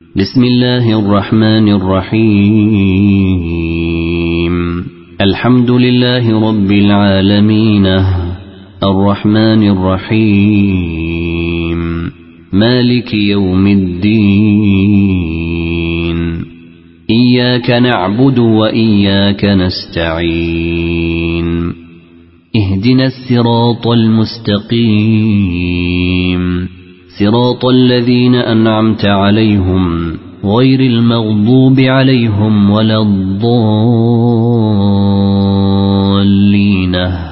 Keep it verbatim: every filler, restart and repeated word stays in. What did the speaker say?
بسم الله الرحمن الرحيم الحمد لله رب العالمين الرحمن الرحيم مالك يوم الدين إياك نعبد وإياك نستعين اهدنا الصراط المستقيم صراط الذين أنعمت عليهم غير المغضوب عليهم ولا الضالين